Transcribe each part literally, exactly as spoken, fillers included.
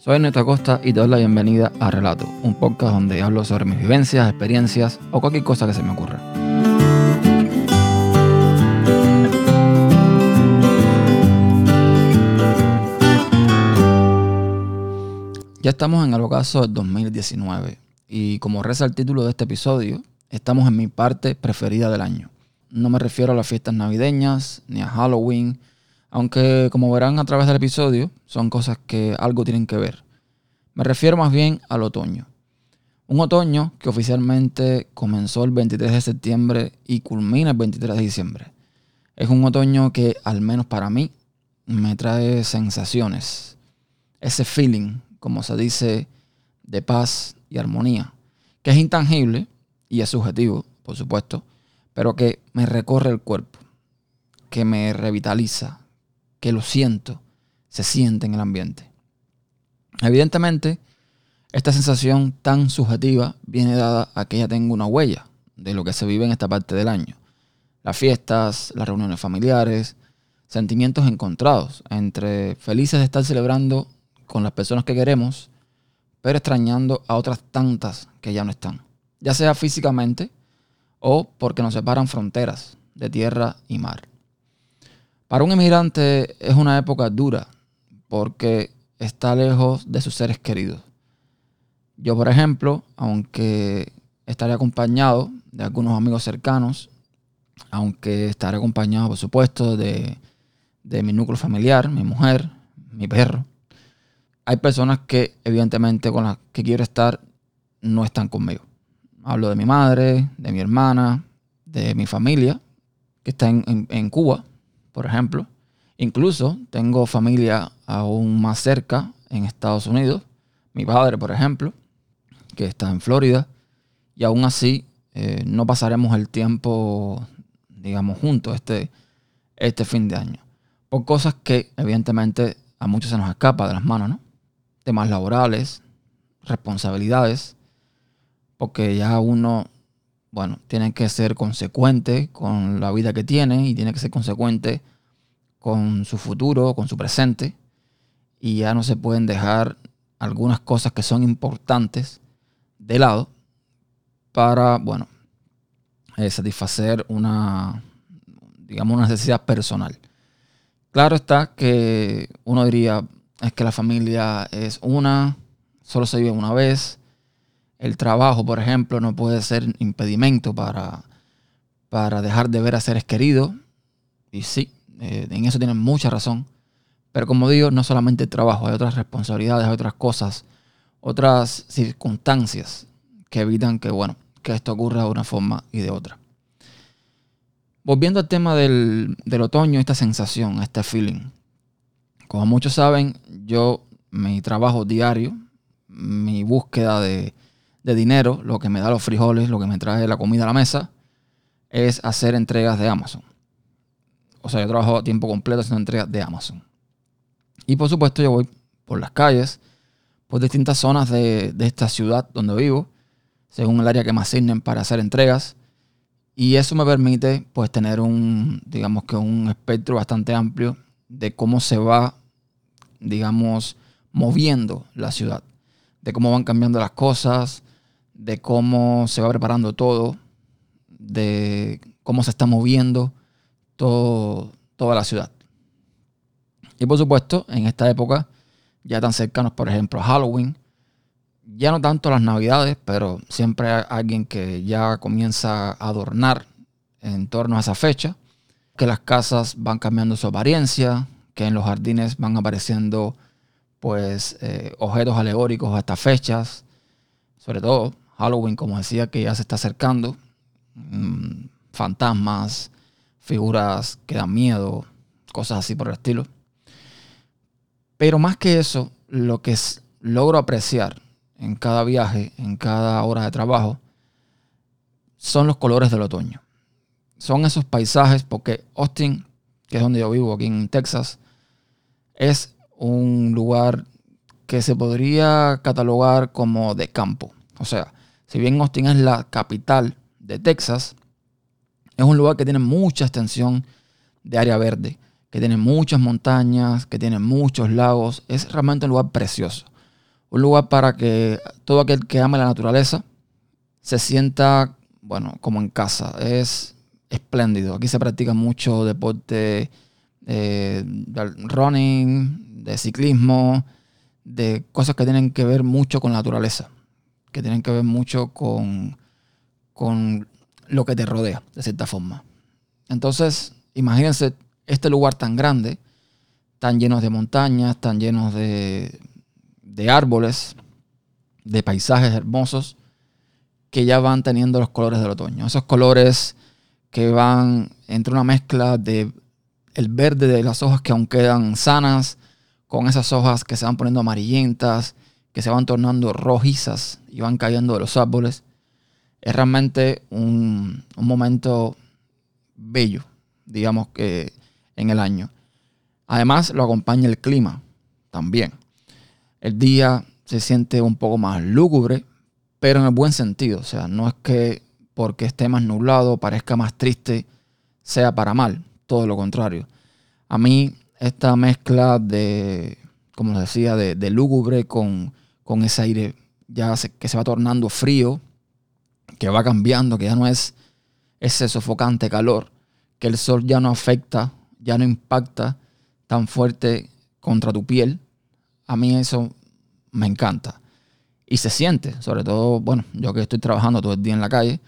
Soy Ernesto Acosta y te doy la bienvenida a Relato, un podcast donde hablo sobre mis vivencias, experiencias o cualquier cosa que se me ocurra. Ya estamos en el ocaso del dos mil diecinueve y como reza el título de este episodio, estamos en mi parte preferida del año. No me refiero a las fiestas navideñas ni a Halloween, aunque como verán a través del episodio, son cosas que algo tienen que ver. Me refiero más bien al otoño. Un otoño que oficialmente comenzó el veintitrés de septiembre y culmina el veintitrés de diciembre. Es un otoño que, al menos para mí, me trae sensaciones. Ese feeling, como se dice, de paz y armonía, que es intangible y es subjetivo, por supuesto, pero que me recorre el cuerpo, que me revitaliza, que lo siento, se siente en el ambiente. Evidentemente, esta sensación tan subjetiva viene dada a que ya tengo una huella de lo que se vive en esta parte del año. Las fiestas, las reuniones familiares, sentimientos encontrados entre felices de estar celebrando con las personas que queremos, pero extrañando a otras tantas que ya no están, ya sea físicamente o porque nos separan fronteras de tierra y mar. Para un inmigrante es una época dura porque está lejos de sus seres queridos. Yo, por ejemplo, aunque estaré acompañado de algunos amigos cercanos, aunque estaré acompañado, por supuesto, de, de mi núcleo familiar, mi mujer, mi perro, hay personas que, evidentemente, con las que quiero estar, no están conmigo. Hablo de mi madre, de mi hermana, de mi familia, que está en, en, en Cuba, por ejemplo. Incluso tengo familia aún más cerca en Estados Unidos. Mi padre, por ejemplo, que está en Florida. Y aún así eh, no pasaremos el tiempo, digamos, juntos este, este fin de año. Por cosas que evidentemente a muchos se nos escapa de las manos, ¿no? Temas laborales, responsabilidades. Porque ya uno, bueno, tiene que ser consecuente con la vida que tiene y tiene que ser consecuente con su futuro, con su presente, y ya no se pueden dejar algunas cosas que son importantes de lado para, bueno, eh, satisfacer una, digamos, una necesidad personal. Claro está que uno diría, es que la familia es una, solo se vive una vez. El trabajo, por ejemplo, no puede ser impedimento para, para dejar de ver a seres queridos. Y sí, Eh, en eso tienen mucha razón. Pero como digo, no solamente el trabajo, hay otras responsabilidades, hay otras cosas, otras circunstancias que evitan que, bueno, que esto ocurra de una forma y de otra. Volviendo al tema del, del otoño, esta sensación, este feeling. Como muchos saben, yo, mi trabajo diario, mi búsqueda de, de dinero, lo que me da los frijoles, lo que me trae la comida a la mesa, es hacer entregas de Amazon. O sea, yo trabajo a tiempo completo haciendo entregas de Amazon. Y por supuesto yo voy por las calles, por distintas zonas de, de esta ciudad donde vivo, según el área que me asignen para hacer entregas. Y eso me permite pues tener un, digamos que un espectro bastante amplio de cómo se va, digamos, moviendo la ciudad. De cómo van cambiando las cosas, de cómo se va preparando todo, de cómo se está moviendo Todo, toda la ciudad. Y por supuesto, en esta época, ya tan cercanos, por ejemplo, a Halloween, ya no tanto las Navidades, pero siempre hay alguien que ya comienza a adornar en torno a esa fecha, que las casas van cambiando su apariencia, que en los jardines van apareciendo pues eh, objetos alegóricos a estas fechas, sobre todo Halloween, como decía, que ya se está acercando, mmm, fantasmas, figuras que dan miedo, cosas así por el estilo. Pero más que eso, lo que es, logro apreciar en cada viaje, en cada hora de trabajo, son los colores del otoño. Son esos paisajes, porque Austin, que es donde yo vivo, aquí en Texas, es un lugar que se podría catalogar como de campo. O sea, si bien Austin es la capital de Texas, es un lugar que tiene mucha extensión de área verde, que tiene muchas montañas, que tiene muchos lagos. Es realmente un lugar precioso. Un lugar para que todo aquel que ame la naturaleza se sienta, bueno, como en casa. Es espléndido. Aquí se practica mucho deporte, eh, de running, de ciclismo, de cosas que tienen que ver mucho con la naturaleza, que tienen que ver mucho con, con lo que te rodea, de cierta forma. Entonces, imagínense este lugar tan grande, tan lleno de montañas, tan llenos de, de árboles, de paisajes hermosos, que ya van teniendo los colores del otoño. Esos colores que van entre una mezcla de el verde de las hojas que aún quedan sanas, con esas hojas que se van poniendo amarillentas, que se van tornando rojizas y van cayendo de los árboles. Es realmente un, un momento bello, digamos que en el año. Además lo acompaña el clima también. El día se siente un poco más lúgubre, pero en el buen sentido. O sea, no es que porque esté más nublado, parezca más triste, sea para mal. Todo lo contrario. A mí esta mezcla de, como les decía, de, de lúgubre con, con ese aire ya se, que se va tornando frío, que va cambiando, que ya no es ese sofocante calor, que el sol ya no afecta, ya no impacta tan fuerte contra tu piel. A mí eso me encanta. Y se siente, sobre todo, bueno, yo que estoy trabajando todo el día en la calle,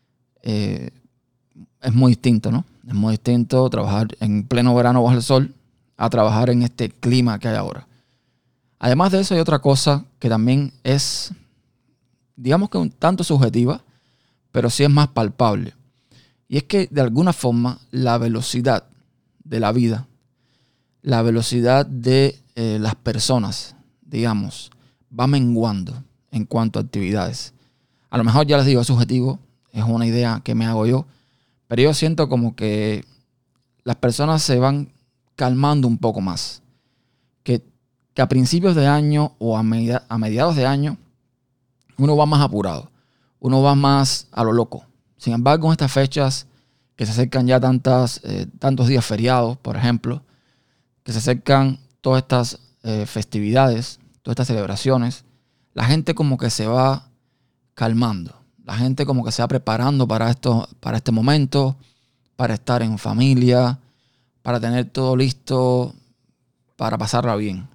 eh, es muy distinto, ¿no? Es muy distinto trabajar en pleno verano bajo el sol a trabajar en este clima que hay ahora. Además de eso hay otra cosa que también es, digamos que un tanto subjetiva, pero sí es más palpable. Y es que de alguna forma la velocidad de la vida, la velocidad de eh, las personas, digamos, va menguando en cuanto a actividades. A lo mejor ya les digo, es subjetivo, es una idea que me hago yo, pero yo siento como que las personas se van calmando un poco más. Que, que a principios de año o a, media, a mediados de año uno va más apurado, uno va más a lo loco. Sin embargo, en estas fechas que se acercan ya tantas, eh, tantos días feriados, por ejemplo, que se acercan todas estas eh, festividades, todas estas celebraciones, la gente como que se va calmando. La gente como que se va preparando para, esto, para este momento, para estar en familia, para tener todo listo, para pasarla bien.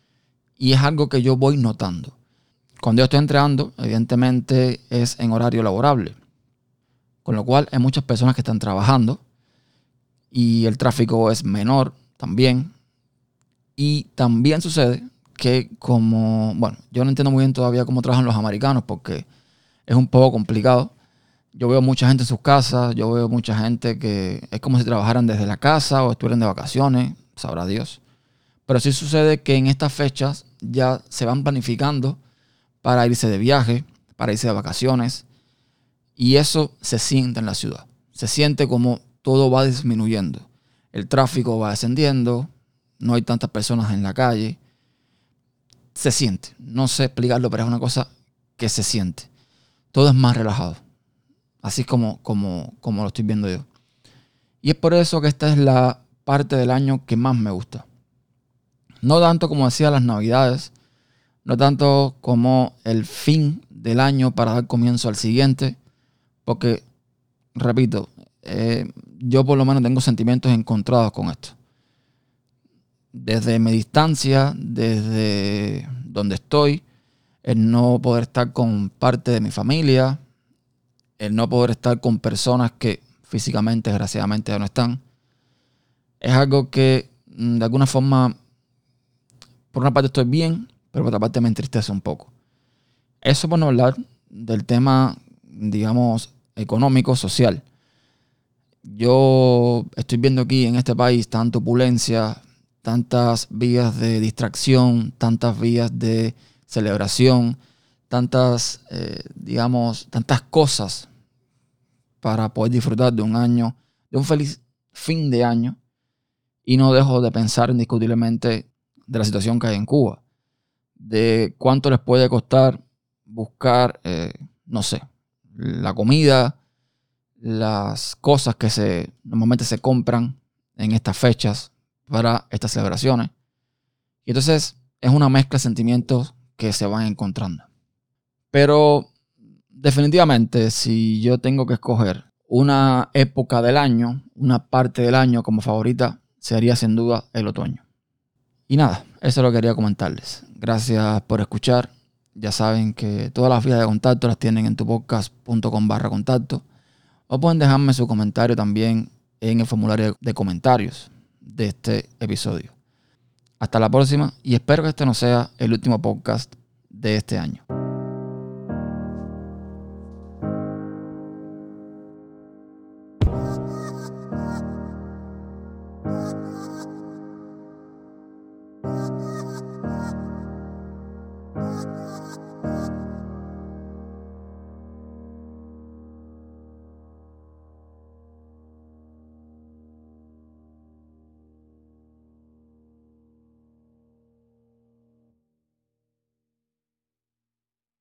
Y es algo que yo voy notando. Cuando yo estoy entrenando, evidentemente es en horario laborable. Con lo cual hay muchas personas que están trabajando y el tráfico es menor también. Y también sucede que como, bueno, yo no entiendo muy bien todavía cómo trabajan los americanos porque es un poco complicado. Yo veo mucha gente en sus casas, yo veo mucha gente que es como si trabajaran desde la casa o estuvieran de vacaciones, sabrá Dios. Pero sí sucede que en estas fechas ya se van planificando para irse de viaje, para irse de vacaciones. Y eso se siente en la ciudad. Se siente como todo va disminuyendo. El tráfico va descendiendo, no hay tantas personas en la calle. Se siente. No sé explicarlo, pero es una cosa que se siente. Todo es más relajado. Así como, como, como lo estoy viendo yo. Y es por eso que esta es la parte del año que más me gusta. No tanto como decía las navidades. No tanto como el fin del año para dar comienzo al siguiente. Porque, repito, eh, yo por lo menos tengo sentimientos encontrados con esto. Desde mi distancia, desde donde estoy, el no poder estar con parte de mi familia, el no poder estar con personas que físicamente, desgraciadamente, ya no están, es algo que de alguna forma, por una parte estoy bien, pero por otra parte me entristece un poco. Eso por no hablar del tema, digamos, económico, social. Yo estoy viendo aquí en este país tanta opulencia, tantas vías de distracción, tantas vías de celebración, tantas, eh, digamos, tantas cosas para poder disfrutar de un año, de un feliz fin de año. Y no dejo de pensar indiscutiblemente de la situación que hay en Cuba, de cuánto les puede costar buscar, eh, no sé, la comida, las cosas que se normalmente se compran en estas fechas para estas celebraciones. Y entonces es una mezcla de sentimientos que se van encontrando. Pero definitivamente, si yo tengo que escoger una época del año, una parte del año como favorita, sería sin duda el otoño. Y nada, eso lo quería comentarles. Gracias por escuchar. Ya saben que todas las vías de contacto las tienen en tupodcast punto com barra contacto. O pueden dejarme su comentario también en el formulario de comentarios de este episodio. Hasta la próxima y espero que este no sea el último podcast de este año.